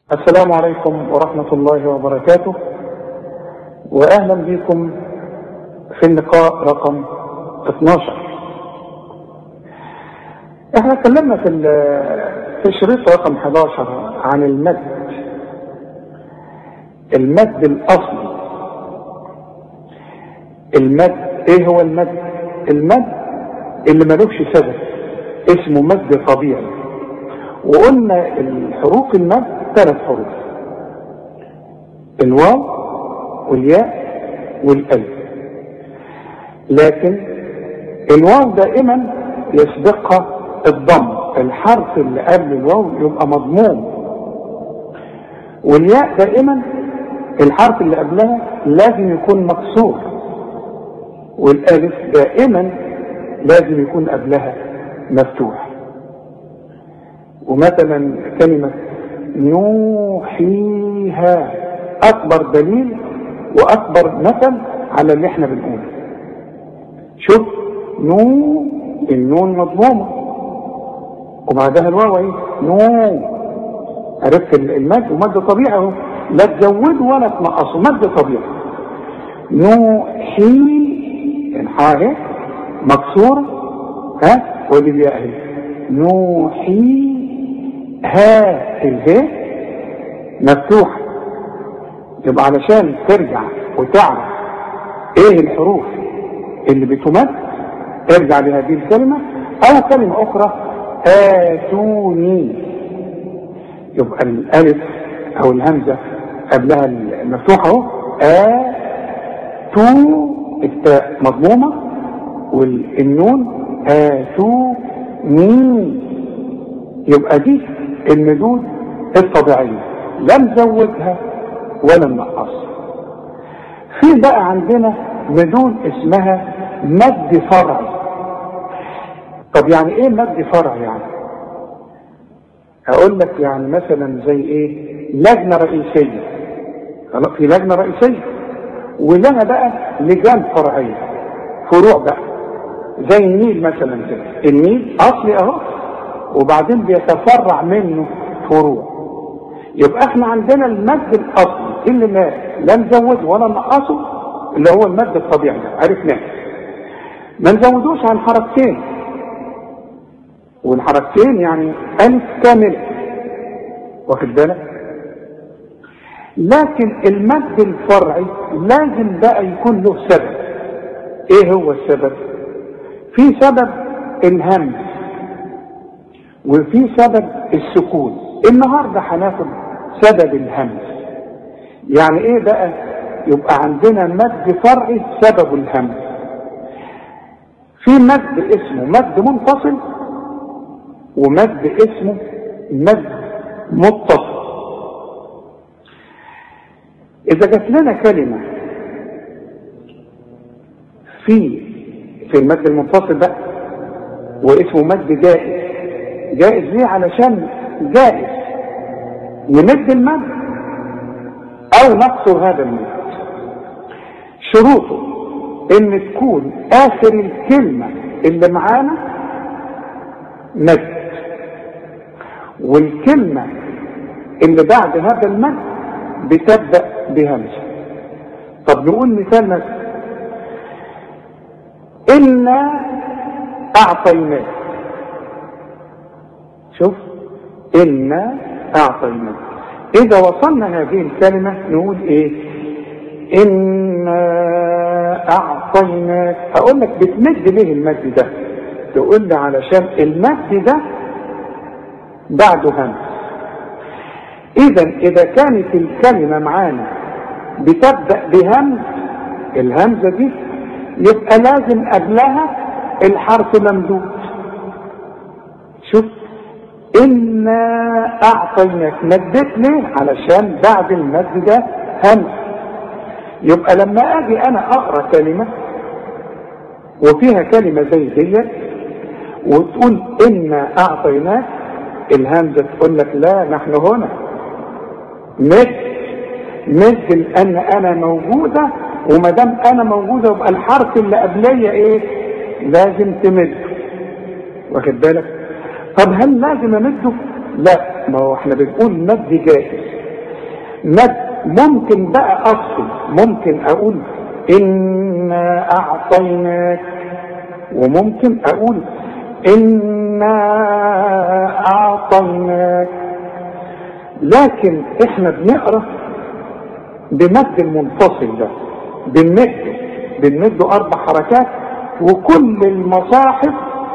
السلام عليكم ورحمة الله وبركاته، وأهلا بكم في اللقاء رقم 12. احنا اتكلمنا في الشريط رقم 11 عن المد الأصلي. المد ايه هو المد؟ المد اللي ملوش سبب اسمه مد طبيعي، وقلنا الحروف المد 3 حروف: الواو والياء والالف. لكن الواو دائما يسبقها الضم، الحرف اللي قبل الواو يبقى مضموم، والياء دائما الحرف اللي قبلها لازم يكون مكسور، والالف دائما لازم يكون قبلها مفتوح. ومثلا كلمة نوحيها أكبر دليل وأكبر مثل على اللي احنا بنقوله. شوف، النون مضمومة وبعدها الواو ايه؟ عرفت المد، ومد طبيعي اهو، لا تزوده ولا تنقصه، مد طبيعي. نوحي الحاء مكسورة ودي الياء اهي. نوحي ها الهاء مفتوحة. يبقى علشان ترجع وتعرف ايه الحروف اللي بتمد ارجع لهذه الكلمة او كلمة اخرى آتوني. يبقى الالف او الهمزة قبلها المفتوحة اهو، آتو التاء مضمومة والنون آتوني. يبقى دي المدود الطبيعية، لا نزودها ولا ننقصها. في بقى عندنا مدود اسمها مد فرعي. طب يعني ايه مد فرعي؟ يعني اقول لك يعني مثلا زي ايه؟ لجنة رئيسية، في لجنة رئيسية ولها بقى لجان فرعية، فروع بقى، زي النيل مثلا كده. النيل اصلي اهو وبعدين بيتفرع منه فروع. يبقى احنا عندنا المد الاصلي اللي لا نزوده ولا نقصه، اللي هو المد الطبيعي ده عرفناه، ما نزودوش عن حركتين، والحركتين يعني الف كامله، واخد بالك؟ لكن المد الفرعي لازم بقى يكون له سبب. ايه هو السبب؟ في سبب الهمز وفي سبب السكون. النهارده هناخد سبب الهمز. يعني ايه بقى؟ يبقى عندنا مد فرعي سبب الهمز. في مد اسمه مد منفصل ومد اسمه مد متصل. اذا جات لنا كلمه في المد المنفصل بقى واسمه مد جائز. جائز ليه؟ علشان جائز نمد المد او نقصر هذا المد. شروطه ان تكون اخر الكلمة اللي معانا مد، والكلمة اللي بعد هذا المد بتبدأ بهمزة. طب نقول مثال مثلا: إنا أعطيناك. شوف، إنا أعطيناك. إذا وصلنا هذه الكلمة نقول إيه؟ إنا أعطيناك. أقول لك بتمد ليه المد ده؟ تقول لي علشان المد ده بعده همز. إذا كانت الكلمة معانا بتبدأ بهمز، الهمزة دي يبقى لازم قبلها الحرف ممدود. شوف، إنا أعطيناك مدت ليه؟ علشان بعد المد ده همز. يبقى لما أجي أنا أقرأ كلمة وفيها كلمة زي ديت وتقول إنا أعطيناك، الهمزة تقول لك لا، نحن هنا مد لأن أنا موجودة، وما دام أنا موجودة يبقى الحرف اللي قبلية إيه؟ لازم تمد، واخد بالك؟ طب هل لازم أمده؟ لا، ما هو احنا بنقول مد جائز. مد ممكن بقى أفصل، ممكن أقول إنا أعطيناك، وممكن أقول إنا أعطيناك. لكن إحنا بنقرأ بمد المنفصل ده، بنمده 4 حركات، وكل المصاحف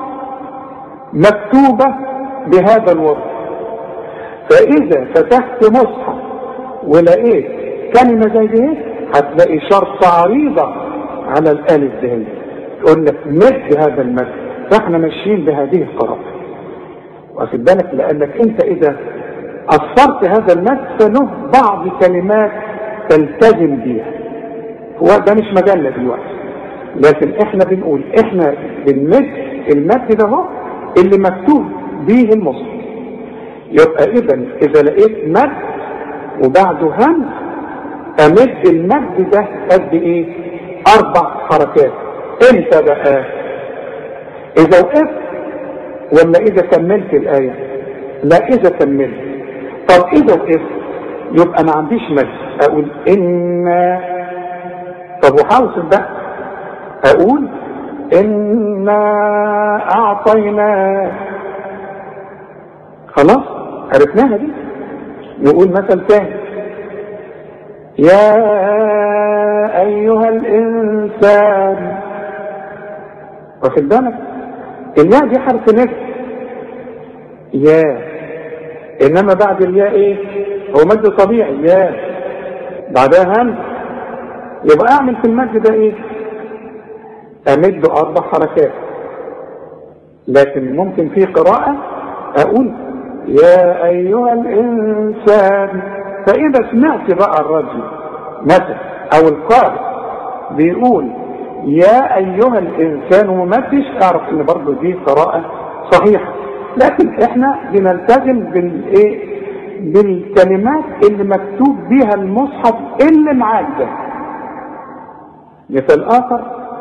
مكتوبة بهذا الوضع. فإذا فتحت مصحف ولقيت كلمة زي دي هتلاقي شرط عريضة على الألف دي تقول لك مد هذا المد. فاحنا ماشيين بهذه القراءة، واخد بالك، لأنك أنت إذا أثرت هذا المد فله بعض كلمات تلتزم بيها. هو ده مش مجالنا دلوقتي، لكن احنا بنقول احنا بنمد المد ده هو اللي مكتوب به المصحف. يبقى إذا لقيت مد وبعده همز امد المد ده قد ايه؟ 4 حركات. امتى بقى؟ اذا وقفت ولا اذا كملت الايه؟ لا، اذا كملت. طب اذا وقفت يبقى ما عنديش مد، اقول ان. طب وحاوصل بقى اقول انا اعطينا. خلاص عرفناها دي. نقول مثل تاني، يا ايها الانسان. واخد بالك؟ الياء دي حرف نفس، يا، انما بعد الياء ايه؟ هو مد طبيعي، يا بعدها همز. يبقى اعمل في المد ده ايه؟ امد 4 حركات. لكن ممكن في قراءة اقول يا ايها الانسان. فاذا سمعت بقى الرجل مثلا او القارئ بيقول يا ايها الانسان وممدش، اعرف ان برضه دي قراءة صحيحة. لكن احنا بنلتزم بالايه؟ بالكلمات اللي مكتوب بيها المصحف اللي معاك ده. مثال اخر،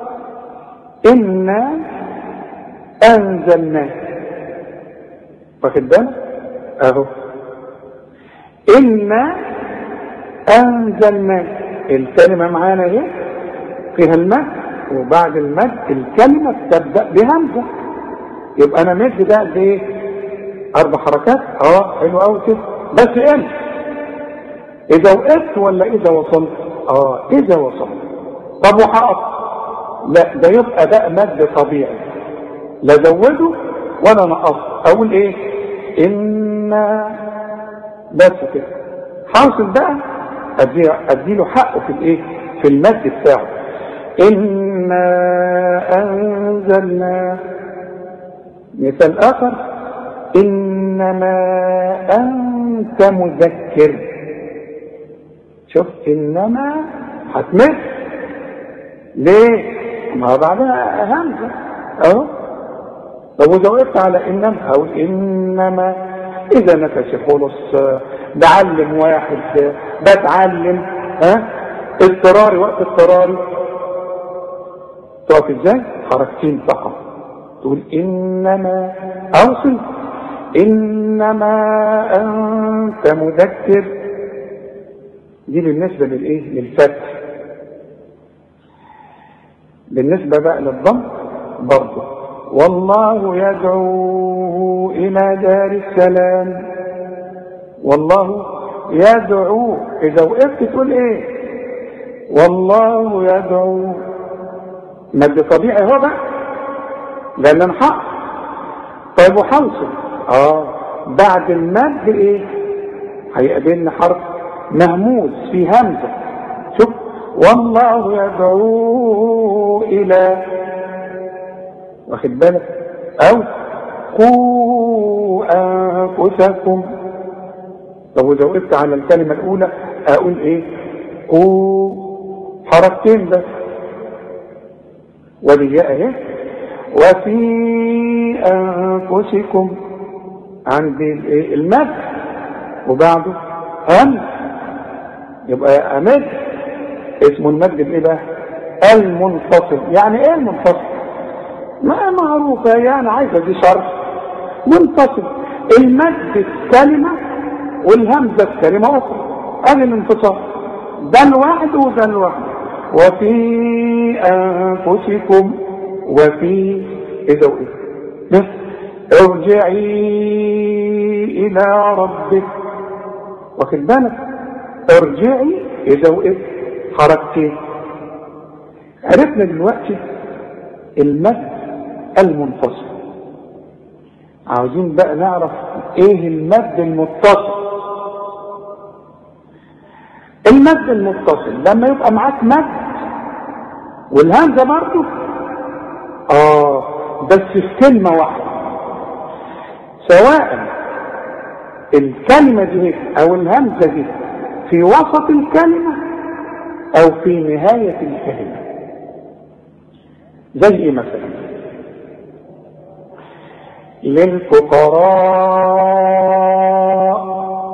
انا انزلناه. واخد بالك؟ اهو انا انزلناه، الكلمة معانا اهي فيها المد، وبعد المد الكلمة تبدأ بهمزة. يبقى انا مد ده قد ايه؟ 4 حركات. حلو قوي كده. بس امتى؟ اذا وقفت ولا اذا وصلت؟ اذا وصلت. طب وحقق؟ لا، ده يبقى ده مد طبيعي، لا زوده ولا نقص. اقول ايه؟ ان. بس كده. حاصل بقى اديله حقه في الايه؟ في المد بتاعه. انا انزلنا. مثال اخر، انما انت مذكر. شوف، انما هتمد ليه؟ ما بعدها همزه اهو. طب واذا وقفت على انما او انما، اذا نفسي خلص، بعلم واحد، بتعلم، اضطراري، وقت اضطراري، تقف ازاي؟ حركتين فقط. تقول انما، اوصل انما انت مذكر. دي بالنسبة للايه؟ للفتح. بالنسبة بقى للضم برضه، والله يدعو الى دار السلام. والله يدعو، اذا وقفت تقول ايه؟ والله يدعو. مد طبيعي هو بقى، لان انا حق. طيب وحوصل، بعد المد ايه؟ هيقابلنا حرف مهموس في همزه. شوف، والله يدعو الى، واخد بالك؟ او قوا انفسكم. طب واذا وقفت على الكلمه الاولى اقول ايه؟ قوا، حركتين بس. والياء اهي. وفي انفسكم، عندي المد وبعده هم، يبقى امد. اسمه المد بايه بقى؟ المنفصل. يعني ايه المنفصل؟ ما معروفه، يعني عايزه دي شرح. منفصل، المد الكلمه والهمزه الكلمه اخرى. ادي الانفصال، ده لوحده وده لوحده. وفي انفسكم، وفي اذا واذا ارجعي الى ربك، واخد بالك؟ ارجعي اذا واذا حركتين. عرفنا دلوقتي المد المنفصل. عاوزين بقى نعرف ايه المد المتصل. المد المتصل لما يبقى معاك مد والهمزه برضه بس في كلمه واحده، سواء الكلمه دي او الهمزه دي في وسط الكلمه او في نهايه الكلمه. زي ايه مثلا؟ للفقراء،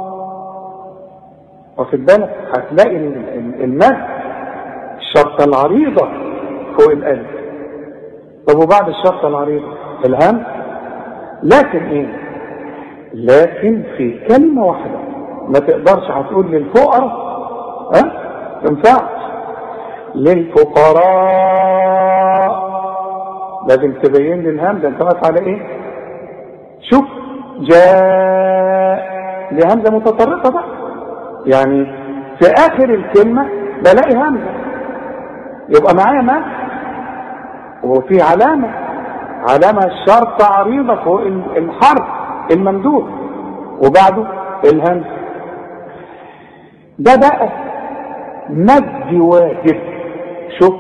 واخد بالك؟ هتلاقي المد الشرطه العريضه فوق الالف. طب وبعد الشرطه العريضه الهمز، لكن ايه؟ لكن في كلمه واحده. ما تقدرش هتقول للفقراء تنفعش. للفقراء لازم تبين لي الهمزه انت واقف على ايه. شوف جاء دي همزه متطرفه بقى، يعني في اخر الكلمه بلاقي همزه، يبقى معايا مد وفي علامه الشرطه عريضه فوق الحرف الممدود وبعده الهمزه. ده بقى مد واجب. شوف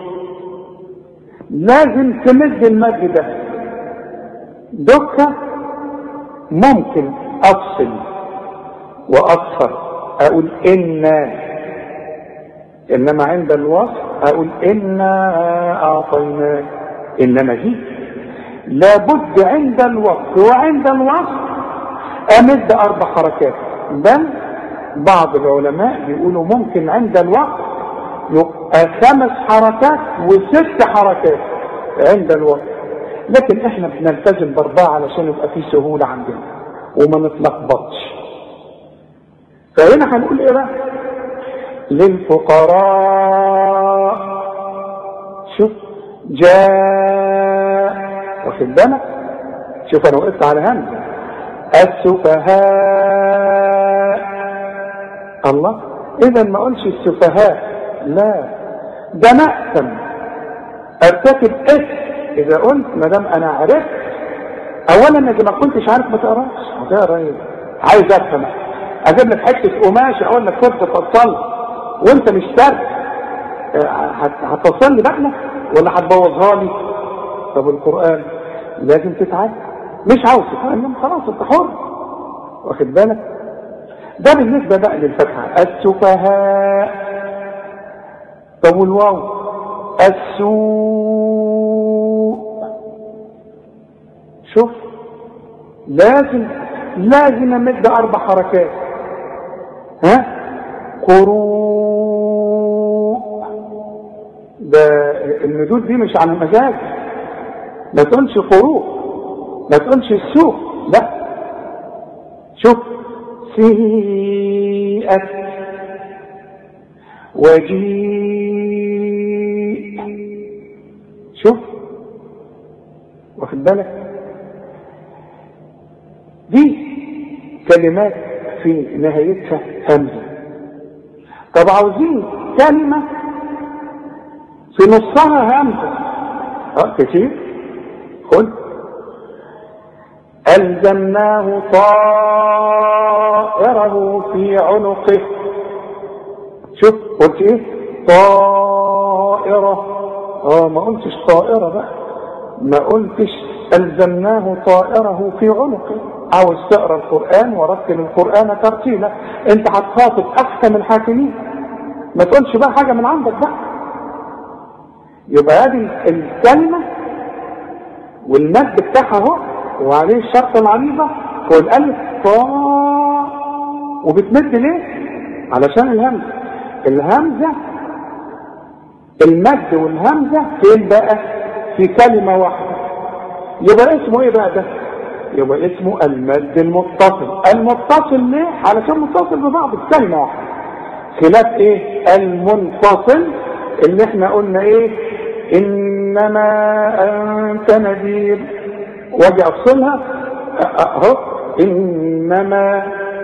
لازم تمد المد ده. دكة ممكن افصل واكثر اقول انما عند الوصف اقول انا اعطيناك. انما دي لابد عند الوصف وعند الوصف امد 4 حركات، بل بعض العلماء بيقولوا ممكن عند الوقت يبقى 5 حركات و6 حركات عند الوقت، لكن احنا بنلتزم ب4 علشان يبقى في سهولة عندنا وما نتلخبطش. فهنا هنقول ايه بقى؟ للفقراء. شوف جاء، واخد بالك؟ شوف انا وقفت على همزة. السفهاء، الله، اذا ما اقولش السفهاء، لا، ده مأثم ارتكب اذا قلت ما دام انا عرفت. اولا اذا ما كنتش عارف ما تقراش، هتقرا ايه؟ عايز افهم، اجيب لك حته قماش اقول لك خد فصل وانت مش فاهم، هتوصل لي بقى ولا هتبوظها لي؟ طب القران لازم تتعلم، مش عاوز تتعلم خلاص انت حر، واخد بالك؟ ده بالنسبه بقى للفتحه. السفهاء. طب والواو؟ السوء. شوف لازم امد 4 حركات. قروء. ده المدود دي مش على المزاج، ما تقولش قروء، ما تقولش السوء، لا. شوف سيئت وجيء. شوف واخد بالك؟ دي كلمات في نهايتها همزة. طب عاوزين كلمة في نصها همزة كتير. خد ألزمناه طائره في عنقه. شوف قلت ايه؟ طائرة. ما قلتش طائرة بقى، ما قلتش ألزمناه طائره في عنقه. عاوز تقرأ القرآن ورتل القرآن ترتيلا، انت هتخاطب احكم الحاكمين، ما تقولش بقى حاجة من عندك بقى. يبقى هذه الكلمة والمد بتاعها اهو وعليه الشرطة العريضة فوق الألف طاء، وبتمد ليه؟ علشان الهمزة المد والهمزة فين بقى؟ في كلمة واحدة. يبقى اسمه ايه بقى ده؟ يبقى اسمه المد المتصل. المتصل ليه؟ علشان متصل ببعض بكلمة واحدة. خلاف ايه؟ المنفصل اللي احنا قلنا ايه؟ انما انت نذير، واجي افصلها اهو انما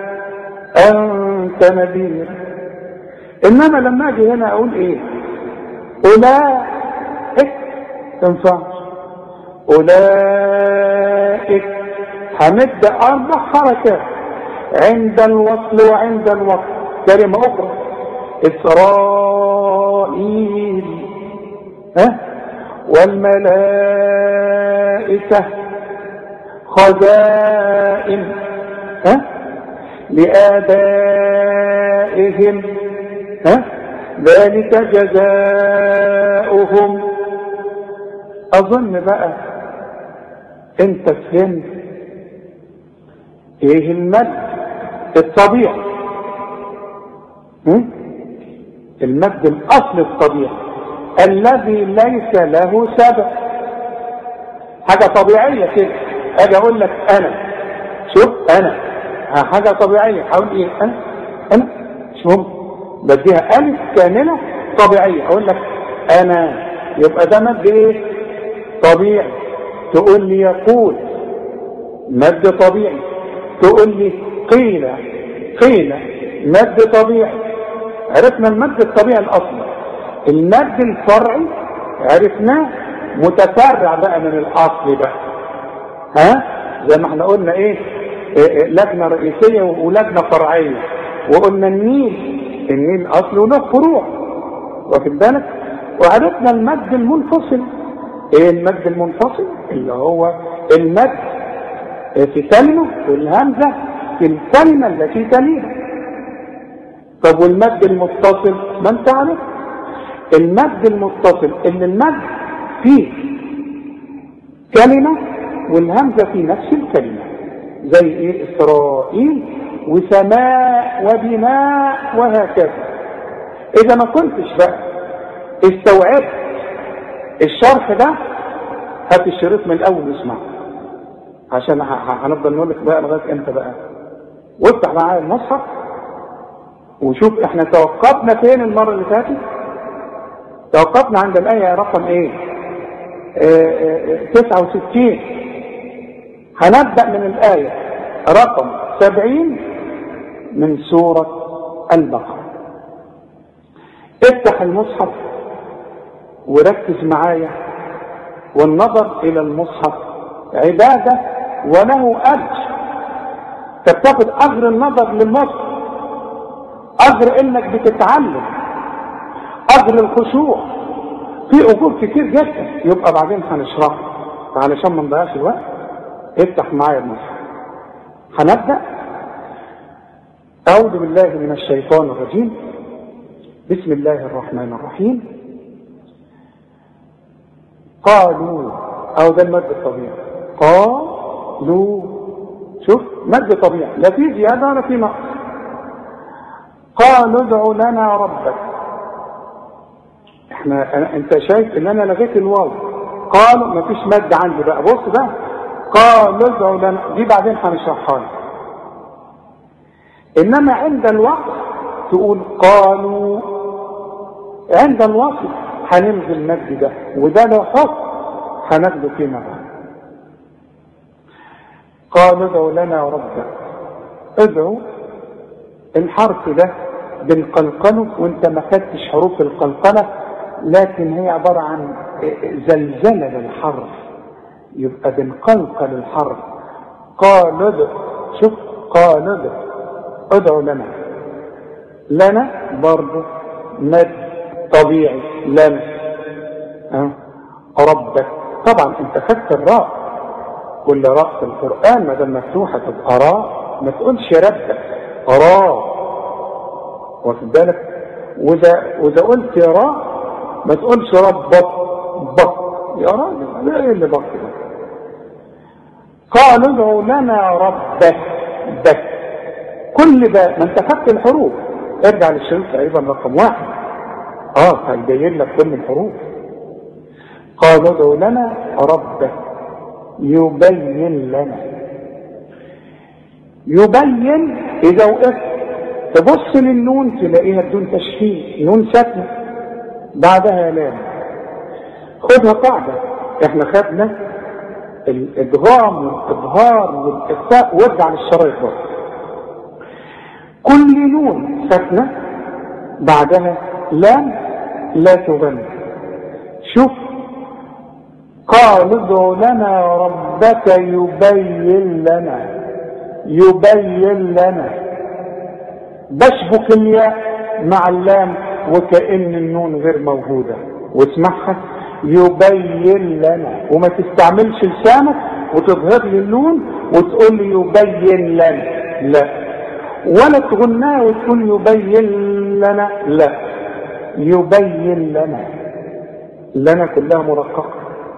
انت نذير. انما لما اجي هنا اقول ايه؟ اولئك تنفعش، اولئك هنبدا 4 حركات عند الوصل وعند الوقت. كلمه اخرى اسرائيل، والملائكه خزائن لآبائهم ذلك جزاؤهم. اظن بقى انت فهمت ايه المد الطبيعي، المد الاصل الطبيعي الذي ليس له سبب، حاجه طبيعيه كده. اجي اقول لك انا، شوف انا حاجه طبيعيه، هقول ايه؟ انا مش ممكن بديها الف كامله طبيعيه، اقول لك انا، يبقى ده مد ايه؟ طبيعي. تقول لي يقول، مد طبيعي. تقول لي قيل، قيل مد طبيعي. عرفنا المد الطبيعي الاصلي. المد الفرعي عرفناه متفرع بقى من الاصل بقى، زي ما احنا قلنا ايه؟ لجنه رئيسيه ولجنه فرعيه. وقلنا النيل اصل وله فروع، واخد بالك؟ وعرفنا المد المنفصل. ايه المد المنفصل؟ اللي هو المد في كلمه والهمزه في الكلمه التي تليها. طب والمد المتصل؟ ما انت عارف المد المتصل ان المد فيه كلمه والهمزه في نفس الكلمه، زي ايه؟ اسرائيل وسماء وبناء وهكذا. اذا ما كنتش بقى استوعبت الشرح ده، هات الشريط من الاول واسمع، عشان هنفضل نقول لك بقى لغايه امتى بقى. وافتح معايا المصحف وشوف احنا توقفنا فين المره اللي فاتت. توقفنا عند الايه رقم ايه؟ 69. هنبدا من الايه رقم 70 من سوره البقره. افتح المصحف وركز معايا، والنظر الى المصحف عباده وله اجر. تاخد اجر النظر للمصحف، اجر انك بتتعلم، اجر الخشوع، في اجور كتير جدا. يبقى بعدين هنشرحها علشان ما نضيعش الوقت. افتح معايا المصحف. هنبدا. اعوذ بالله من الشيطان الرجيم. بسم الله الرحمن الرحيم. قالوا، او ده المد الطبيعي. قالوا، شوف مد طبيعي، لا في زياده ولا في نقص. قالوا ادع لنا ربك. انت شايف ان انا لغيت الواو. قالوا مفيش مد عندي بقى. بص ده قالوا ادع لنا، دي بعدين هنشرحها لك. انما عند الوقت تقول قالوا. عند الوقت هنلغي المد ده، وده له حكم هناخده فيما بعد. قالوا ادع لنا ربك. ادعوا الحرف ده بنقلقله، وانت ما خدتش حروف القلقله، لكن هي عباره عن زلزله للحرف، يبقى بنقلقل الحرف. قالوا ادع، شوف قالوا ادع، ادعوا لنا. لنا برضه مد طبيعي، لنا ربك. طبعا انت خدت الراء، كل راء في القران ما دام مفتوحه تبقى راء، ما تقولش ربك، راء، واخد بالك؟ واذا قلت راء ما تقولش ربك، بك يا راجل، ايه اللي بك ده؟ قالوا ادعوا لنا ربك، بك كل ده ما انت خدت الحروف. ارجع للشريط تقريبا رقم 1، هيبين لك كل الحروف. قالوا ادعوا لنا ربك يبين لنا. يبين اذا وقفت تبص للنون تلاقيها بدون تشكيل، نون ساكنه بعدها لام. خدها قاعده، احنا خدنا الادغام والاظهار والاخفاء، وارجع للشرايط برضه. كل نون ساكنه بعدها لام لا تغنى. شوف، قالوا ادع لنا ربك يبين لنا، بشبك الياء مع اللام وكأن النون غير موجودة، واسمعها يبين لنا، وما تستعملش لسانك وتظهر لي النون وتقول لي يبين لنا، لا، ولا تغناها وتقول يبين لنا، لا، يبين لنا كلها مرققة.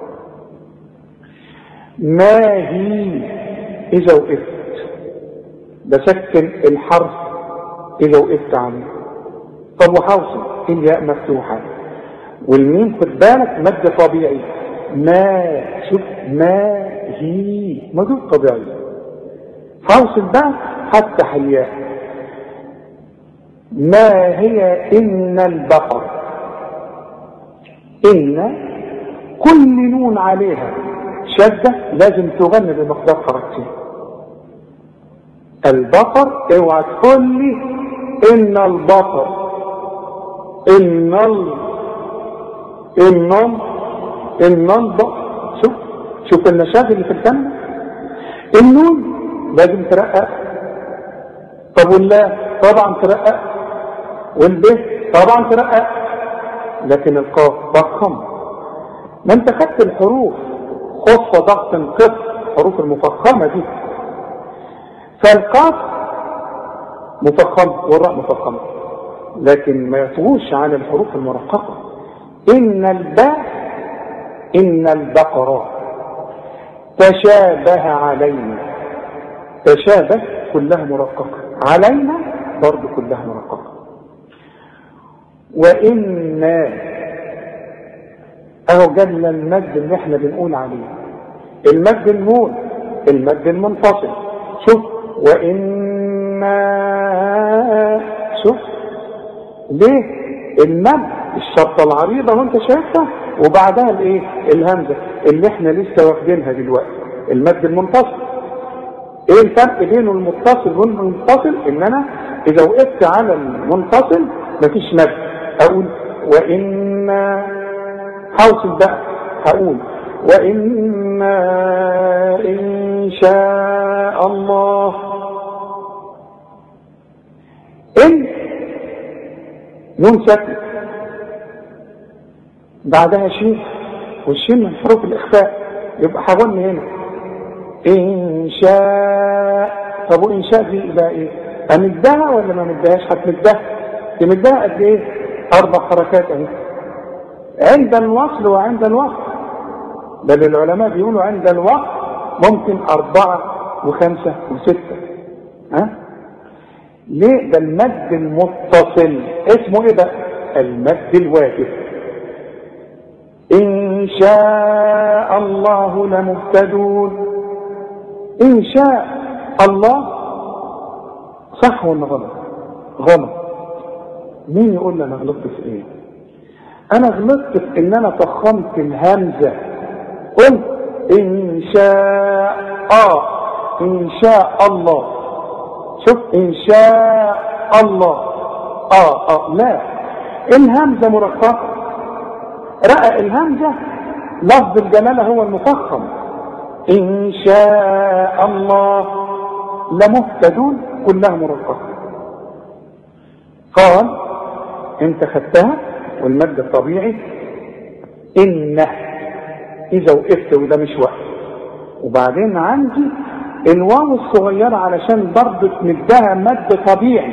ما هي إذا وقفت بسكن الحرف إذا وقفت عنه. طب وحوصل الياء مفتوحة والميم خد بالك مد طبيعي، ما، شوف، ما هي مد طبيعي. حوصل بقى هفتح الياء، ما هي إن البقر، إن كل نون عليها شدة لازم تغني بمقدار حركتين. البقر اوعى تقول لي إن البقر، إن البقر. شوف النشاز اللي في الكلمة. النون لازم ترقق، طب واللا طبعا ترقق، والب طبعا ترقق، لكن القاف ضخم. ما انت خدت الحروف خص ضغط قف، الحروف المفخمة دي، فالقاف مفخمة والراء مفخمة، لكن ما يطغوش عن الحروف المرققة. إن الباء، إن البقرة، تشابه علينا، تشابه كلها مرققة، علينا برضو كلها مرققة. وإنا اهو جل المد اللي احنا بنقول عليه، المد النون، المد المنفصل. شوف، وإنا، شوف ليه المد الشرطة العريضة وانت شايفها، وبعدها الايه الهمزة اللي احنا لسه واخدينها دلوقتي، المد المنفصل. ايه الفرق بينه المتصل والمنفصل؟ ان انا اذا وقفت على المنفصل مفيش مد، اقول وإنا، حوصل بقى هقول وإنا إن شاء الله. إن نون ساكنة بعدها شين، والشين من حروف الإخفاء، يبقى هغني هنا إن شاء. طب وإن شاء دي إلى إيه؟ أمدها ولا ما مدهاش؟ هتمدها، تمدها قد إيه؟ 4 حركات أهي، عند الوصل وعند الوقف، بل العلماء بيقولوا عند الوقف ممكن 4 و5 و6. ليه؟ ده المد المتصل اسمه ايه بقى؟ المد الواجب. إن شاء الله لمهتدون، إن شاء الله صح ولا غلط؟ غلط. مين يقول لي أنا غلطت في إيه؟ أنا غلطت في إن أنا فخمت الهمزة، قلت إن شاء إن شاء الله. شوف، إن شاء الله لا، الهمزة مرققة، رقق الهمزة، لفظ الجلالة هو المفخم. إن شاء الله لمهتدون كلها مرققة. قال انت خدتها والمد الطبيعي إنه إذا وقفت، وده مش وقف. وبعدين عندي الواو الصغيرة علشان برضه تمدها مد طبيعي،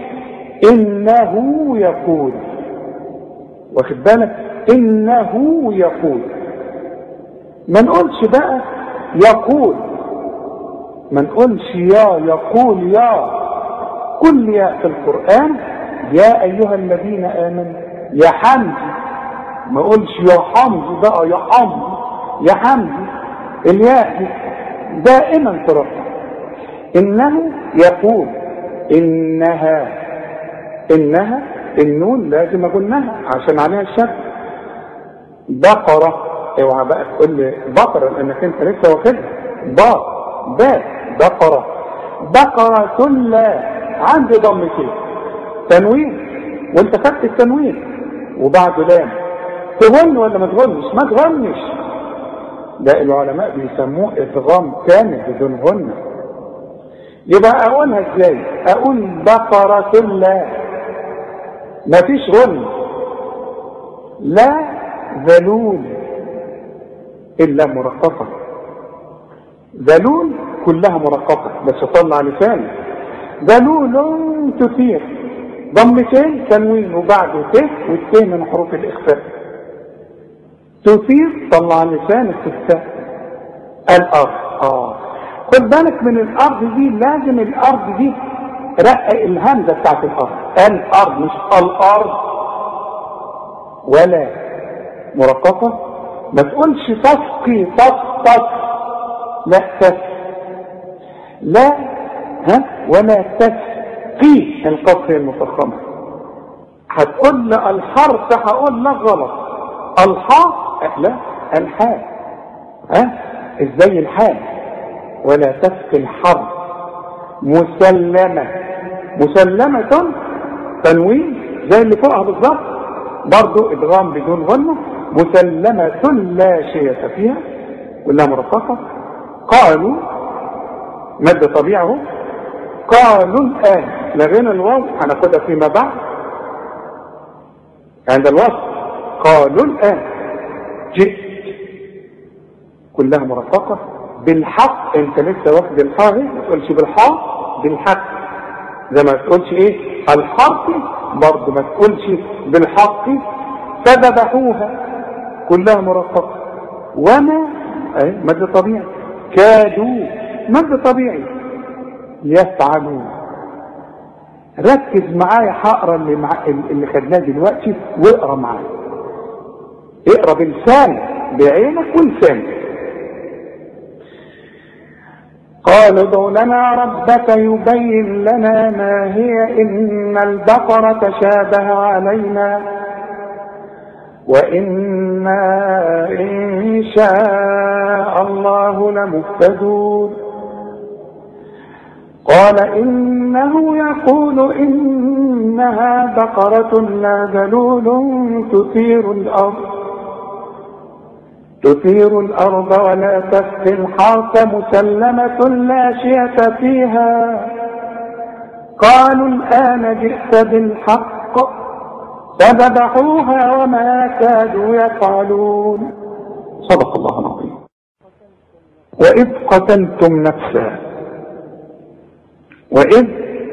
إنه يقول، واخد بالك؟ إنه يقول. ما نقولش بقى يقول، ما نقولش يا يقول، يا كل يا في القرآن يا أيها الذين آمنوا، يا حمدي. ما اقولش يا حمدي بقى، يا حمدي، يا حمدي. الياء دائما ترفع. إنه يقول، إنها إنها النون لازم أقولها عشان عليها الشك. بقرة، اوعى بقى تقول لي بقرة لأنك أنت لسه واخدها. بقرة. بقرة لا، عندي ضمتين، تنوين، وانت خدت التنوين وبعده لام. تغن ولا ما تغنش؟ ما تغنش. ده العلماء بيسموه ادغام كامل بدون غنة. يبقى اقولها ازاي؟ اقول بقرة لا، ما فيش غنة. لا ذلول الا مرققة. ذلول كلها مرققة بس طلع لساني. ذلول تثير، ضمتين تنوين وبعده ت، والت من حروف الاخفاء. تثير طلع لسانك في التاء. الارض. خد بالك من الارض دي، لازم الارض دي رقق الهمزه بتاعت الارض. الارض مش الارض، ولا مرققه. ما تقولش تسقي لا لا ولا تسقي، القاف هي المفخمه. هتقول لي الحرف، هقول لك غلط. الحاء لا، الحاء. ازاي الحاء؟ ولا تسقي الحرف. مسلمة تنوين زي اللي فوقها بالظبط، برضو ادغام بدون غنة. مسلمة لا شيء فيها، كلها مرققة. قالوا مد طبيعه. قالوا الآن، لغينا الواو هناخدها فيما بعد عند الوصف. قالوا الآن جئت، كلها مرققة. بالحق، انت لسه واخد الحاء، ما تقولش بالحاء، بالحق. زي ما تقولش ايه الحق، برضه ما تقولش بالحق. فذبحوها، كلها مرققة. وما مد طبيعي. كادوا مد طبيعي. يفعلون. ركز معايا، هقرا اللي خدناه دلوقتي واقرا معايا. اقرا بلسانك، بعينك ولسانك. قالوا ادع لنا ربك يبين لنا ما هي إن البقرة تشابه علينا وإنا إن شاء الله لمهتدون. قال إنه يقول إنها بقرة لا ذلول تثير الأرض ولا تسقي الحرث مسلمة لا شية فيها. قالوا الآن جئت بالحق فذبحوها وما كادوا يفعلون. صدق الله العظيم. وإذ قتلتم نفسا، وإذ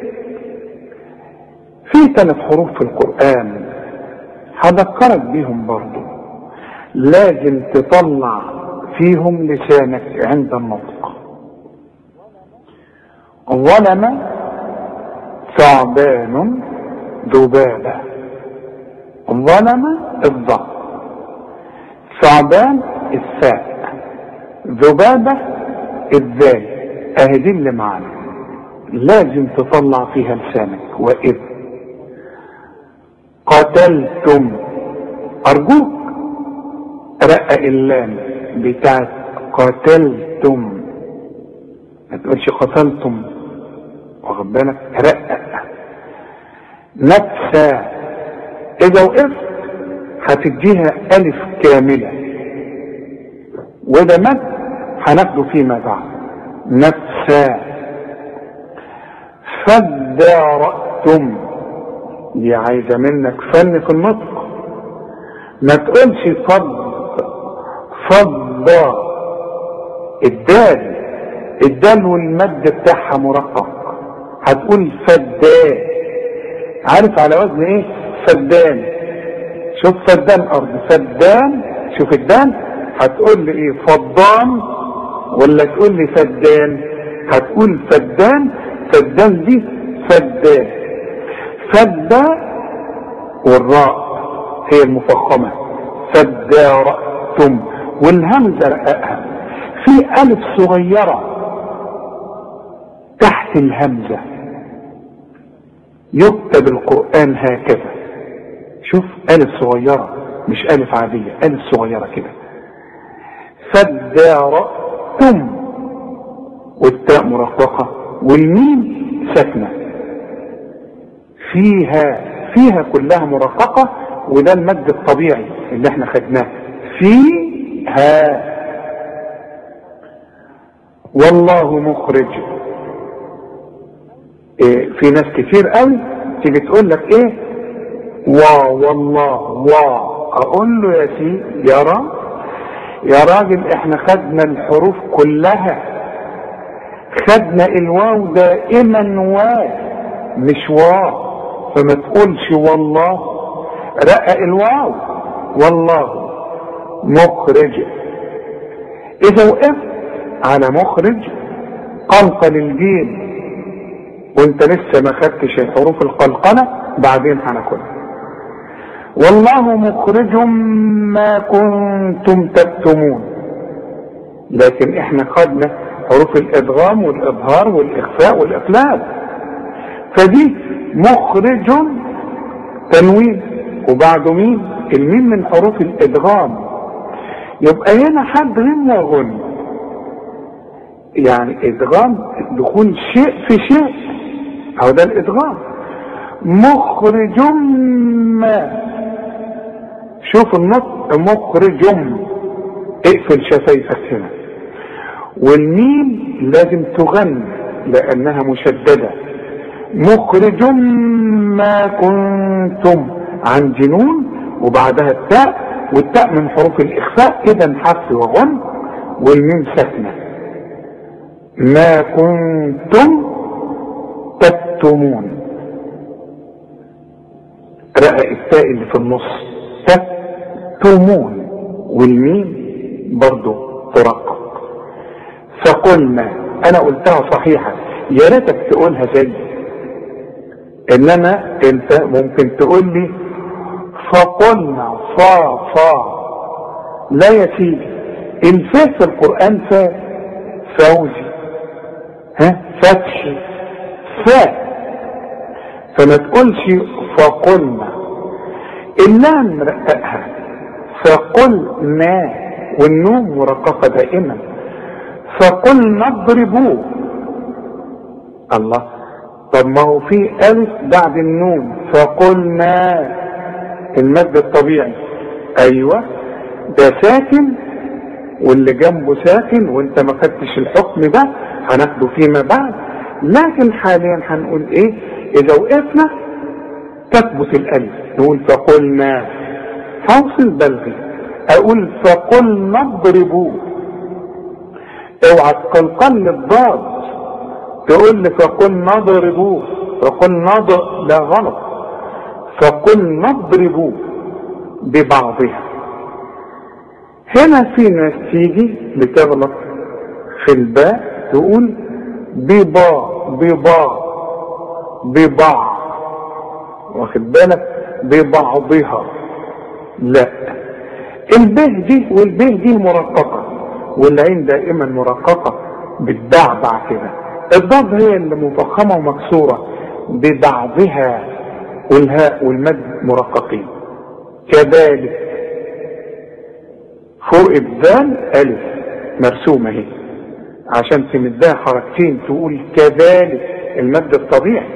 في 3 حروف في القرآن هذكرك بيهم برضو، لازم تطلع فيهم لسانك عند النطق. ظلم، ثعبان، ذبابة. ظلم الضاء، ثعبان الثاء، ذبابة الذال. اهدي اللي معانا لازم تطلع فيها لسانك. وإذ قتلتم، أرجوك رقق اللام بتاعت قتلتم، ما تقولش قتلتم، واخد بالك؟ رقق. نفسا، إذا وقفت هتديها ألف كاملة، وده مد هناخده فيما بعد. نفسا. فادارأتم، دي عايزة منك فن في النطق. ما تقولش فض. الدال والمد بتاعها مرقق، هتقول فدان. عارف على وزن ايه؟ فدان. شوف فدان ارض، فدان. شوف الدان هتقول لي ايه؟ فضان ولا تقول لي فدان؟ هتقول فدان. فدان دي فدان. فدا والراء هي المفخمة. فدارأتم، والهمزة رققها. في ألف صغيرة تحت الهمزة، يكتب القرآن هكذا. شوف ألف صغيرة مش ألف عادية، ألف صغيرة كده. فادارأتم والتاء مرققة والميم ساكنة. فيها كلها مرققة، وده المد الطبيعي اللي احنا خدناه. فيها. والله مخرج. في ناس كتير قوي تيجي تقول لك ايه والله اقول له يا سيدي يا راجل احنا خدنا الحروف كلها، خدنا الواو دائما مش فما تقولش والله، رقق الواو. والله مخرج. اذا وقفت على مخرج قلقل الجيم وانت لسه ما خدتش الحروف القلقلة، بعدين هناخدها. والله مخرج ما كنتم تكتمون، لكن احنا خدنا حروف الادغام والاظهار والاخفاء والاقلاب، فدي مخرج تنوين وبعده مين؟ الميم من حروف الادغام، يبقى هنا حدغم وغن، يعني ادغام دخول شيء في شيء، او ده الادغام. مخرج ما، شوف النطق مخرج، اقفل شفايفك هنا، والميم لازم تغن لانها مشددة. مخرج ما كنتم، عن جنون وبعدها التاء، والتاء من حروف الاخفاء اذا حرف وغن، والميم ساكنة. ما كنتم تكتمون، رقق التاء اللي في النص، تكتمون، والميم برضو ترقق. فقلنا، انا قلتها صحيحة، يا ريتك تقولها زي، انما انت ممكن تقول لي فقلنا فا. لا يا سيدي، الفاء في القرآن فوزي، فتحي، فاء، فما تقولش فقلنا. اللام رققها، فقلنا، والنون مرققة دائما. فقلنا اضربوه. الله، طب ما هو في ألف بعد النون، فقلنا المد الطبيعي. ايوه ده ساكن واللي جنبه ساكن، وانت ما خدتش الحكم ده هناخده فيما بعد، لكن حاليا هنقول ايه؟ اذا وقفنا تثبت الالف، نقول فقلنا، فاصل بلغي، اقول فقلنا اضربوه. اوعى تقلقل الضاد تقول لي فقلنا اضربوه، فقلنا لا غلط، فقلنا اضربوه ببعضها. هنا في ناس تيجي بتغلط في الباء تقول ببعض، واخد بالك؟ ببعضها. لا، الباء دي والباء دي مرققة، والعين دائما مرققة بتبعبع كده. الضاد هي اللي مفخمة ومكسورة، ببعضها، والهاء والمد مرققين. كذلك فوق الدال ألف مرسومة اهي، عشان تمدها حركتين تقول كذلك، المد الطبيعي.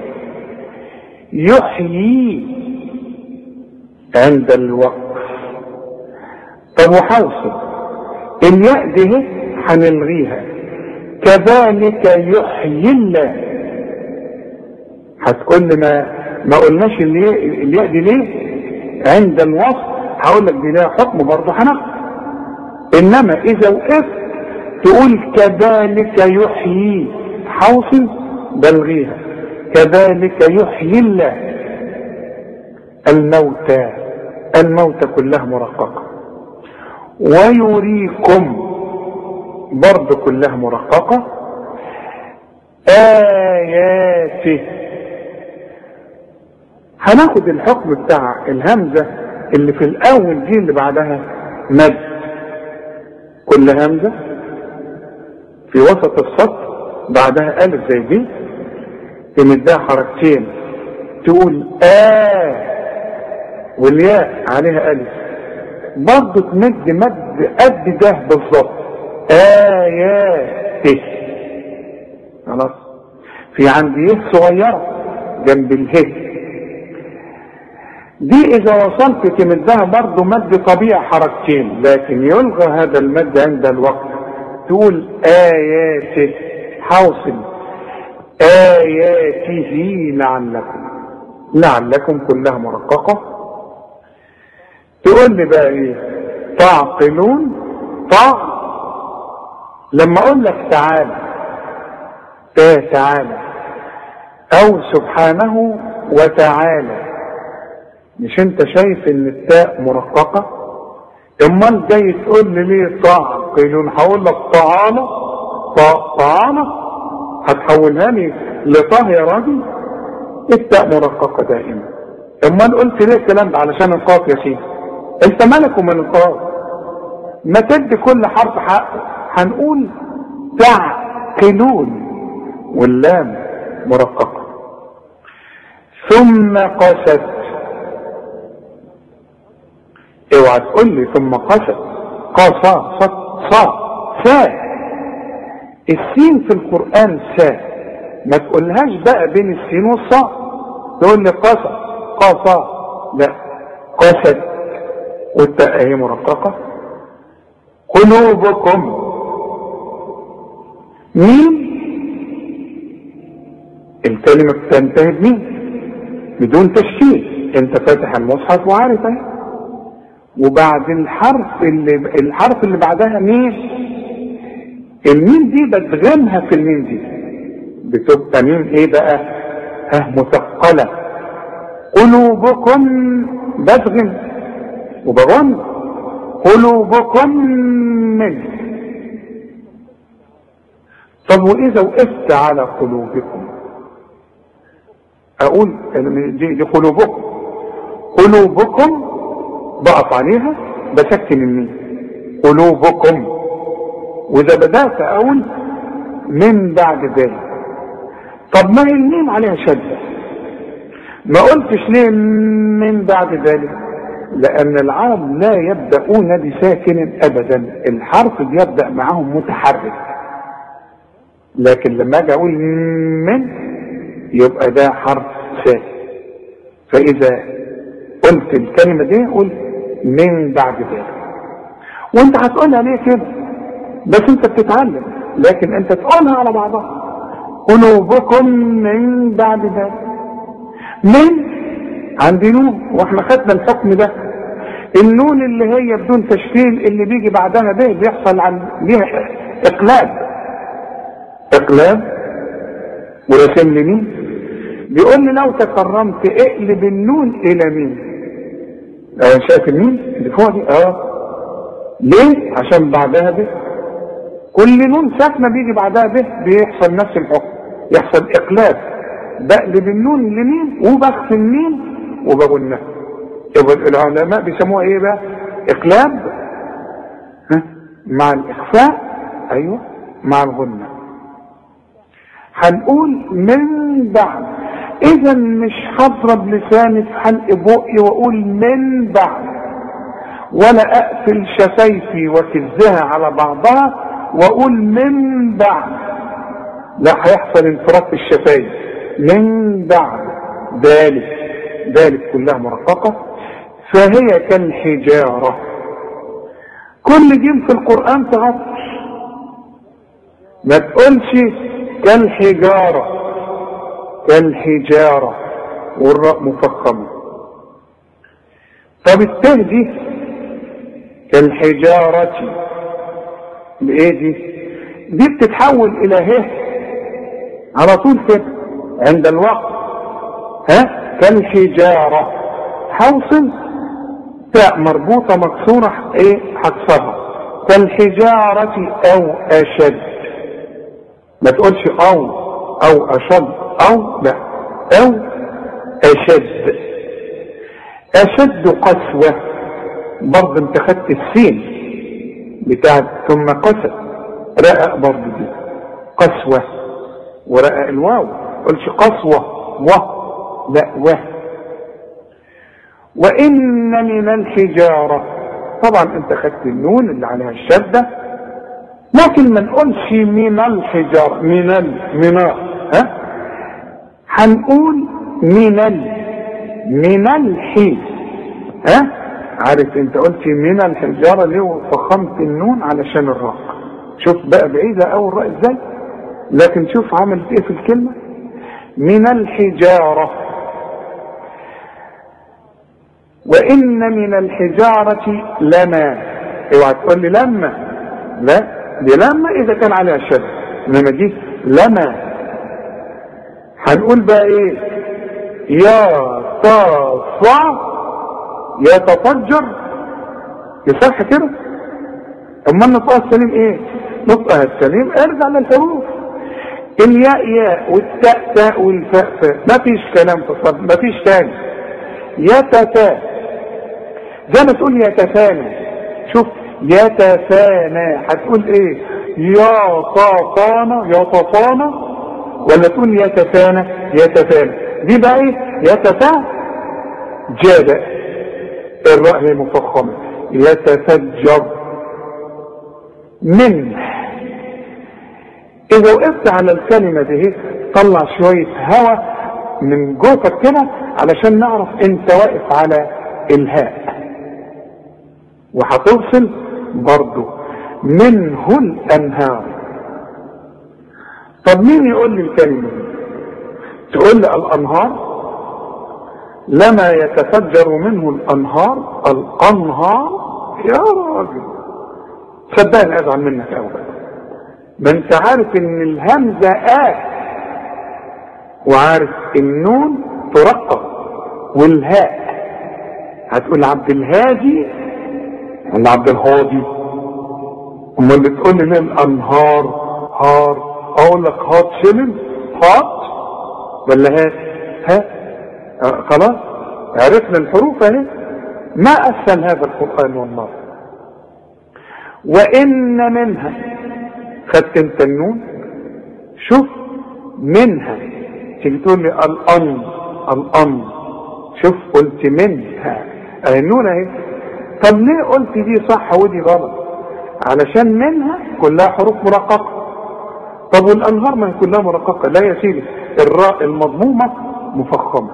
يحيي عند الوقف. طب وحوصل الياء دي هنلغيها، كذلك يحيي الله. هتقول لي ما قلناش الياء دي ليه عند الوصف؟ هقول لك دي لها حكم برضه هناخد، انما اذا وقفت تقول كذلك يحيي، حوصل بلغيها، كذلك يحيي الله الموتى كلها مرققة. ويريكم برضه كلها مرققة. آياته، هناخد الحكم بتاع الهمزة اللي في الاول دي اللي بعدها مد، كل همزة في وسط السطر بعدها ألف زي دي تمدها حركتين تقول والياء عليها ألف برضه تمد مد قد ده بالظبط، آياته. خلاص. في عندي يه صغيرة جنب اله، دي إذا وصلت تمدها برضه مد طبيعي حركتين، لكن يلغى هذا المد عند الوقت. تقول آياته، حاصل آياته لعلكم كلها مرققة. تقول لي بقى ايه؟ تعقلون. لما اقول لك تعالى تعالى او سبحانه وتعالى، مش انت شايف ان التاء مرققة؟ امال جاي تقول لي ليه تعقلون؟ هقول لك تعالى هتحولها لي لطه يا راجل؟ التاء مرققة دائما. امال قلت ليه الكلام ده؟ علشان القاف يا سيدي. انت مالك ومن القاف؟ ما تدي كل حرف حقه. هنقول تعقلون واللام مرققة. ثم قست، اوعى تقول لي ثم قست قصا صا. السين في القرآن سا، ما تقولهاش بقى بين السين والصاد. تقول لي قصا لا، قست والتاء هي مرققة. قلوبكم مين؟ الكلمة بتنتهي بمين بدون تشكيل. انت فاتح المصحف وعارف اهي. وبعد الحرف اللي بعدها مين؟ الميم دي بتغنها في الميم دي بتبقى ميم ايه بقى؟ مثقلة. قلوبكم بتغن وبغن. قلوبكم من. طب واذا وقفت على قلوبكم اقول دي قلوبكم بقف عليها بسكن الميم قلوبكم. واذا بدأت اقول من بعد ذلك، طب ما هي الميم عليها شدة، ما قلتش ليه من بعد ذلك؟ لان العرب لا يبدأون بساكن ابدا، الحرف بيبدأ معهم متحرك. لكن لما اجي اقول من يبقى ده حرف ساكن. فاذا قلت الكلمة دي قلت من بعد ذلك. وانت هتقولها ليه كده؟ بس انت بتتعلم، لكن انت تقولها على بعضها. قلوبكم من بعد ذلك. من عندي نون، واحنا خدنا الحكم ده. النون اللي هي بدون تشكيل اللي بيجي بعدها ده بيحصل ليها اقلاب ورسم لي مين؟ بيقول لي لو تكرمت اقلب النون الى مين. شايف المين اللي فوق دي؟ ليه؟ عشان بعدها به. كل نون ساكنه بيجي بعدها به بيحصل نفس الحكم، يحصل اقلاب. بقلب النون لمين وبخفي المين وبغنها. يبقى العلماء بيسموها ايه بقى؟ اقلاب مع الاخفاء. ايوه مع الغنة. هنقول من بعد. اذا مش هضرب لساني في حلق بقي واقول من بعد، ولا اقفل شفايفي واكزها على بعضها واقول من بعد. لا، هيحصل انفراط في الشفايف. من بعد ذلك كلها مرققة. فهي كالحجارة. كل جيم في القرآن تغطش، ما تقولش كالحجارة والراء مفخمة. طب التاء دي كالحجارة بايه دي بتتحول الى ه على طول كده عند الوقت. كالحجارة حوصل تاء مربوطة مكسورة حكسرها. كالحجارة او اشد. ما تقولش او اشد لا، او اشد قسوة. برضه انت خدت السين بتاعت ثم قسى. رقق برضه دي قسوة، ورقق الواو. قلش قسوة لا وإن من الحجارة. طبعا انت خدت النون اللي عليها الشدة، لكن ما نقولش من الحجارة، ها هنقول من الحي. ها عارف انت قلت من الحجارة ليه وفخمت النون؟ علشان الراء. شوف بقى بعيدة اوي الراء ازاي، لكن شوف عملت ايه في الكلمة. من الحجارة. وإن من الحجارة لما. اوعى تقول لي لما، لا دي لما إذا كان عليها شد، إنما دي لما. هنقول بقى إيه؟ يتفجر. يصح كده؟ أما النطق السليم إيه؟ نطقها السليم ارجع للحروف. الياء ياء والتاء تاء والفاء فاء، مفيش كلام في الصرف، مفيش تاني. يتتا زي ما تقول يتفانى. شوف يتفانى هتقول ايه؟ يتفانى ولا تقول يتفانى؟ دي بقى ايه؟ يتفجر. الراء هي مفخمه. يتفجر منه. اذا وقفت على الكلمه دي طلع شويه هواء من جوفك كده علشان نعرف انت واقف على الهاء، وهتوصل برضو منه الانهار. طب مين يقول لي الكلمه دي؟ تقول لي الانهار. لما يتفجر منه الانهار. يا راجل صدقني ازعل منك قوي. ما انت عارف ان الهمزه وعارف النون ترقق والهاء. هتقول عبد الهادي ولا عبد الهادي؟ امال اللي تقول لي من الانهار هار، اقول لك هات شلل هات ولا هات؟ خلاص عرفنا الحروف اهي. ما اسهل هذا القرآن والله. وان منها. خدت انت النون؟ شوف منها تيجي تقول لي الأن. شوف قلت منها اهي النون اهي. طب ليه قلت دي صح ودي غلط؟ علشان منها كلها حروف مرققة. طب والأنهار ما هي كلها مرققة؟ لا يا سيدي، الراء المضمومة مفخمة.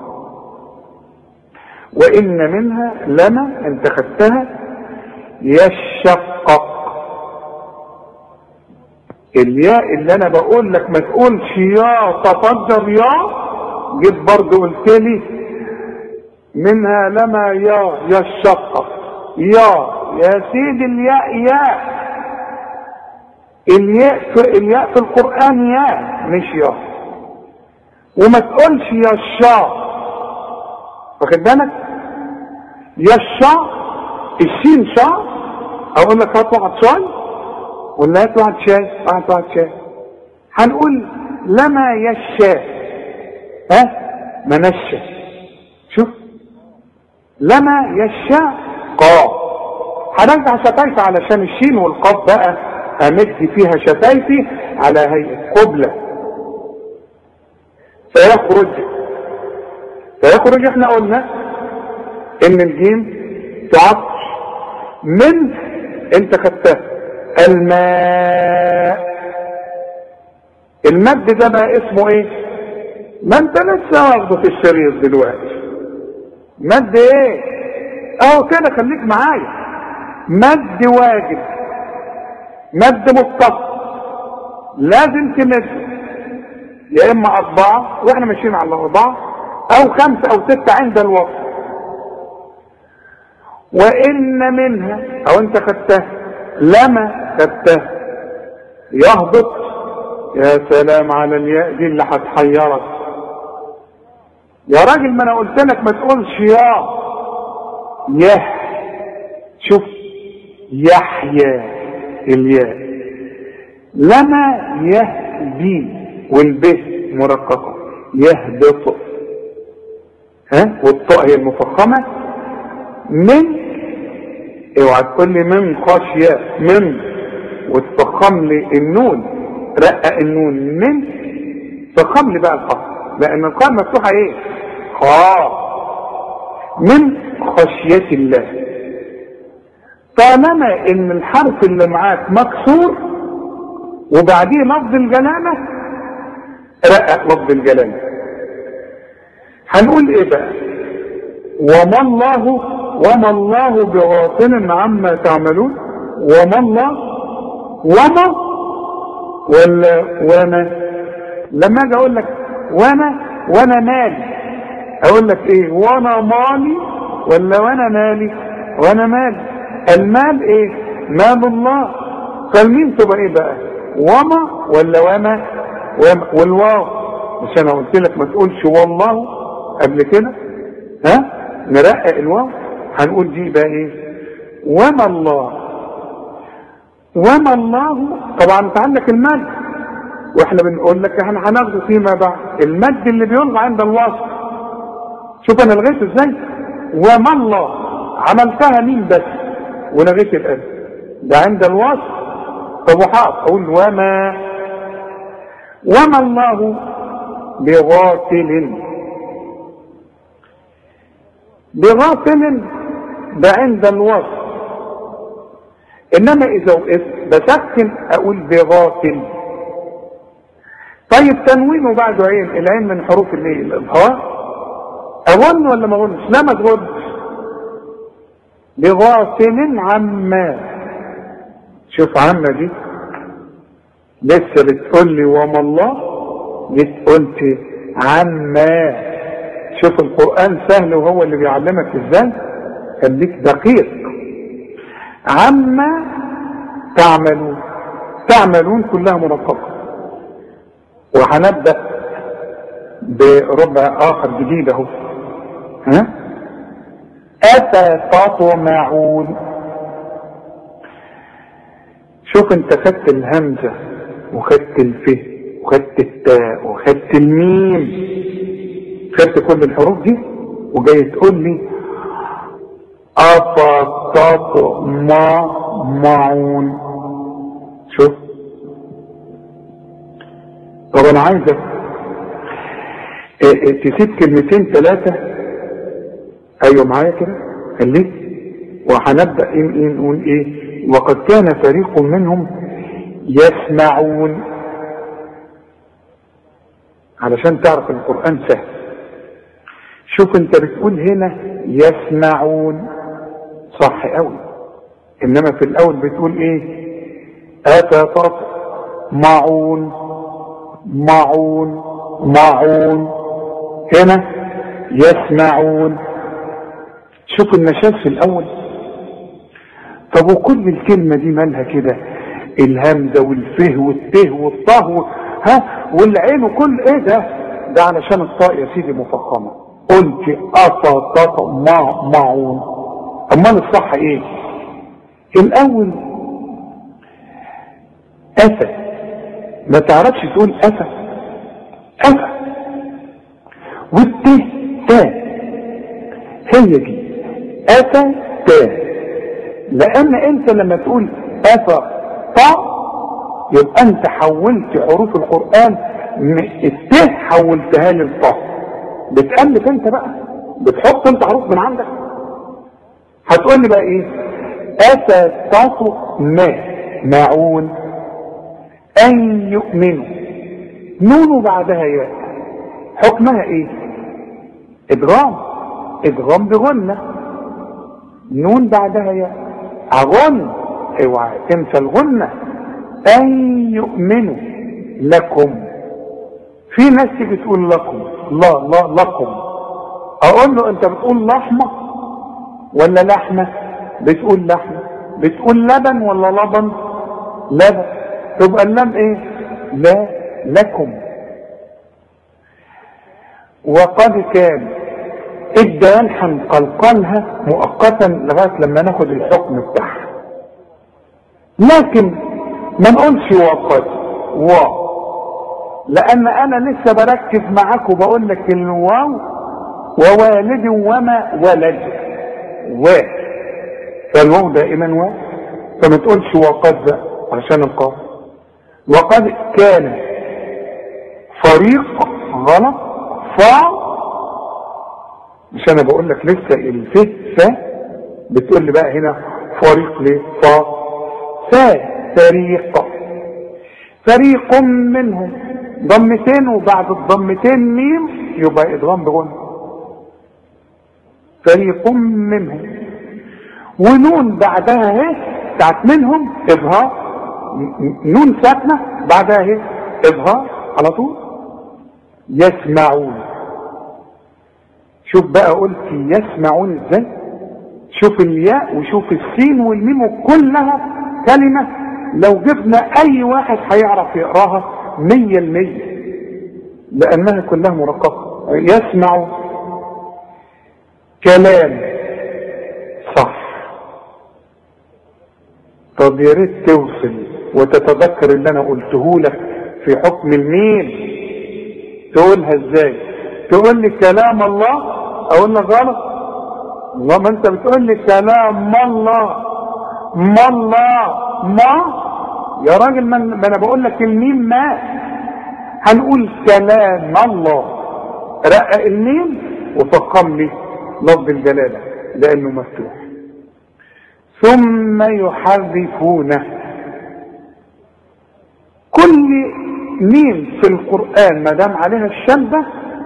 وإن منها لما انت خدتها يشقق. الياء اللي انا بقول لك ما تقولش يا تفجر جيت برضه قلت لي منها لما يشقق. يا سيدي الياء في القرآن مش وما تقولش واخد بالك؟ الشين اقول لك هات واحد شاي ولا هات واحد شاي. هنقول لما يشاء. منشا. شوف لما يشاء هنرجع شفايفي علشان الشين والقاف بقى همد فيها شفايفي على هيئة قبلة. فيخرج احنا قلنا ان الجيم تعطش. من انت خدتها المد ده بقى اسمه ايه؟ ما انت لسه واخده في الشريط دلوقتي. مد ايه؟ كده خليك معايا. مد واجب، مد متصل، لازم تمد يا اما 4 واحنا ماشيين على 4 او 5 او 6 عند الوقت. وان منها او انت خدتها لما خدتها يهبط. يا سلام على الياء دي اللي هتحيرك يا راجل. ما انا قلت لك ما تقولش شوف يحيى الياء. لما يهدي والبه مرققه يهبط. والطاء هي المفخمه. من اوعى تقول لي من خشيه من وتفخم لي النون. رقق النون من فخم لي بقى الخاء، لان الخاء مفتوحه ايه؟ خاف من خشية الله. طالما ان الحرف اللي معاك مكسور وبعديه لفظ الجلالة، رقق لفظ الجلالة. هنقول ايه بقى؟ وما الله بغافل عما تعملون. وما الله، وما ولا لما اجي اقول لك وانا مالي، اقول لك ايه؟ وانا مالي ولا وانا مالي؟ وانا مالي. المال ايه؟ مال الله. فالمين تبقى ايه بقى؟ وما ولا وما؟ والواو، مش انا قلت لك ما تقولش والله قبل كده؟ ها، نرقق الواو. هنقول دي بقى ايه؟ وما الله. وما الله طبعا انت عندك المد، واحنا بنقول لك احنا هناخده فيما بعد المد اللي بيلغى عند الوصف. شوف انا لغيته ازاي. وما الله عملتها مين بس ولغيت الالف، ده عند الوصف. طب وحاط اقول وما الله بغافل. بغافل ده عند الوصف، انما اذا وقفت بسكن اقول بغافل. طيب تنوين وبعده عين، العين من حروف الايه؟ الاظهار. اغن ولا ما اغنش؟ لا ما تغنش. بغافل عما. شوف عما دي لسه بتقول لي وما الله، جيت قلت عما. شوف القرآن سهل وهو اللي بيعلمك ازاي. خليك دقيق. عما تعملون كلها مرققة. وهنبدأ بربع آخر جديد اهو. ها؟ أفتطمعون. شوف انت خدت الهمزة وخدت الف وخدت التاء وخدت الميم، خدت كل الحروف دي وجاي تقول لي أفتطمعون. شوف. طب انا عايزك تسيب كلمتين ثلاثة. ايوه معايا كده خليك. وهنبدأ نقول ايه؟ وقد كان فريق منهم يسمعون، علشان تعرف القرآن سهل. شوف انت بتقول هنا يسمعون صح قوي، انما في الاول بتقول ايه؟ أفتطمعون معون. هنا يسمعون. شوف النشاز في الاول. طب وكل الكلمة دي مالها كده؟ الهمزة والفه والته والطه ها والعين وكل ايه ده؟ ده علشان الطاء يا سيدي مفخمة. قلت أفتطمعون. امال الصح ايه؟ الاول أفا، ما تعرفش تقول أفا والته تا، هي دي أفا تا. لأن أنت لما تقول أفا طا يبقى أنت حولت حروف القرآن الته حولتها للطا. بتألف أنت بقى، بتحط أنت حروف من عندك. هتقول لي بقى إيه؟ أفتطمعون أن يؤمنوا. نون بعدها ياء، حكمها ايه؟ ادغام بغنة. نون بعدها ياء، اغن، اوعى تنسى الغنة. أن يؤمنوا لكم. في ناس تيجي تقول لكم، لا لكم. اقول له انت بتقول لحمة ولا لحمة؟ بتقول لحمة. بتقول لبن ولا لبن؟ لبن. تبقى اللام ايه؟ لا لكم. وقد كان الدال هنقلقلها مؤقتا لغايه لما ناخد الحكم بتاعها، لكن ما نقولش وقد لان انا لسه بركز معاك وبقول لك الواو ووالد وما ولد فالواو دائما واو، فما تقولش وقد عشان القاف. وقد كان فريق غلط، مش انا بقول لك لسه الف ف، بتقول لي بقى هنا فريق ليه؟ فريق، فريق منهم، ضمتين وبعد الضمتين ميم يبقى ادغام بغن. فريق منهم، ونون بعدها اهي بتاعت منهم اظهار، نون ساكنه بعدها اهي اظهار على طول. يسمعون، شوف بقى قلت يسمعون ازاي، شوف الياء وشوف السين والميم وكلها كلمة لو جبنا اي واحد هيعرف يقراها 100%، لانها كلها مرققة. يسمع كلام صح. طب يا ريت توصل وتتذكر اللي انا قلته لك في حكم الميم، تقولها ازاي؟ تقول لي كلام الله، اقول لك غلط. الله، ما انت بتقول لي كلام الله، ما الله ما يا راجل، ما انا بقول لك الميم ما، هنقول كلام الله، رقق الميم وفخم لي لفظ الجلاله لانه مفتوح. ثم يحرفونه، كل ميم في القرآن ما دام عليها الشدة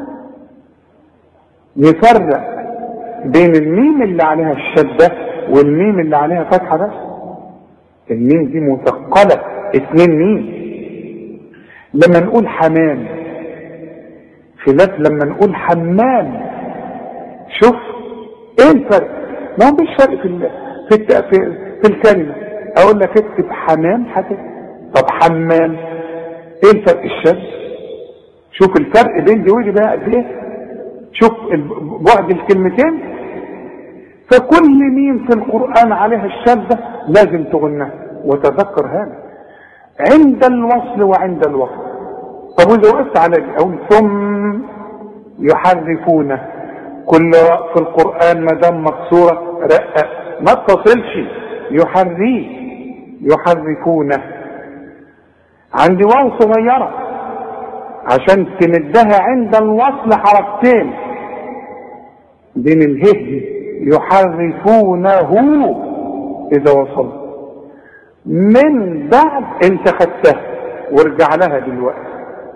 نفرق بين الميم اللي عليها الشدة والميم اللي عليها فتحة بس. الميم دي مثقلة، 2 ميم. لما نقول حمام خلاف لما نقول حمام. شوف ايه الفرق؟ ما هو مفيش فرق في الكلمة. اقول لك اكتب حمام هتكتب، طب حمام ايه الفرق؟ الشد. شوف الفرق بين دي ودي بقى قد ايه، شوف بعد الكلمتين. فكل ميم في القرآن عليها الشدة لازم تغنها، وتذكر هذا عند الوصل وعند الوقت. طب واذا وقفت على اقول ثم يحرفونه، كل في القرآن ما دام مكسورة رقق، ما اتصلش، يحرفونه. عندي واو صغيرة عشان تمدها عند الوصل حركتين بين الهه، يحرفونه اذا وصل. من بعد انت خدتها وارجع لها دلوقتي.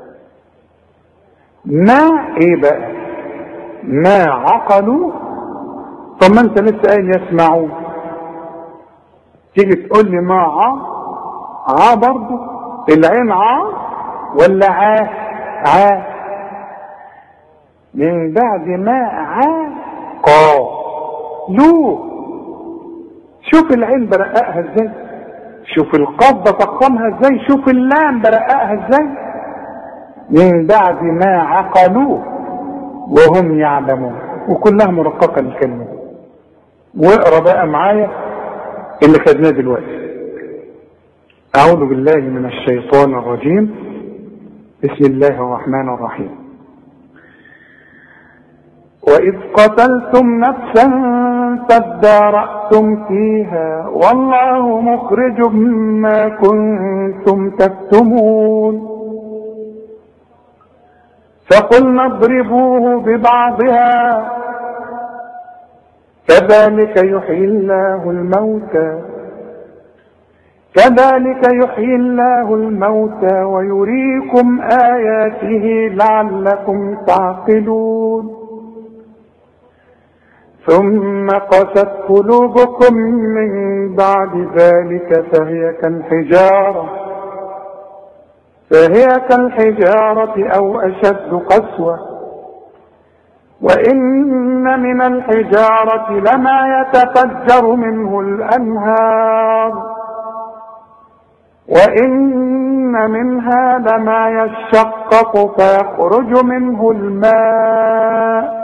ما ايه بقى؟ ما عقلوا. طب ما انت لسه قايل يسمعون، تيجي تقول لي ما ع برضه العين ولا ع من بعد ما لو. شوف العين برققها ازاي، شوف القاف بفخمها ازاي، شوف اللام برققها ازاي. من بعد ما عقلوه وهم يعلمون، وكلها مرققة الكلمة. واقرا بقى معايا اللي خدناه دلوقتي. أعوذ بالله من الشيطان الرجيم، بسم الله الرحمن الرحيم. وإذ قتلتم نفسا فادارأتم فيها والله مخرج ما كنتم تكتمون فقلنا اضربوه ببعضها كذلك يحيي الله الموتى ويريكم آياته لعلكم تعقلون ثم قست قلوبكم من بعد ذلك فهي كالحجارة أو أشد قسوة وإن من الحجارة لما يتفجر منه الأنهار وإن منها لما يشقق فيخرج منه الماء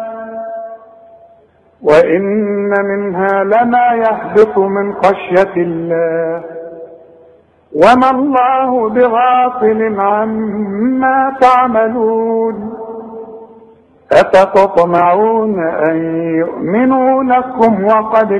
وإن منها لما يهبط من خشية الله وما الله بغافل عما تعملون أفتطمعون أن يؤمنوا لكم وقد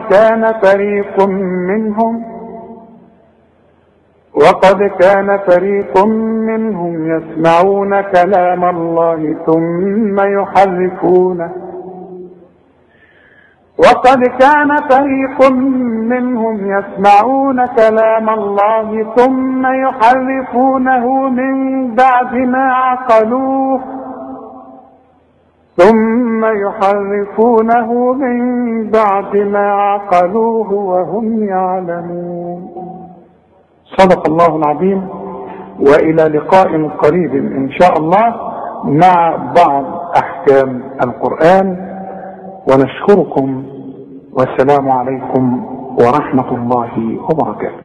كان فريق منهم يسمعون كلام الله ثم وقد كان فريق منهم يسمعون كلام الله ثم يحرفونه من بعد ما عقلوه وهم يعلمون. صدق الله العظيم. وإلى لقاء قريب إن شاء الله مع بعض أحكام القرآن، ونشكركم والسلام عليكم ورحمة الله وبركاته.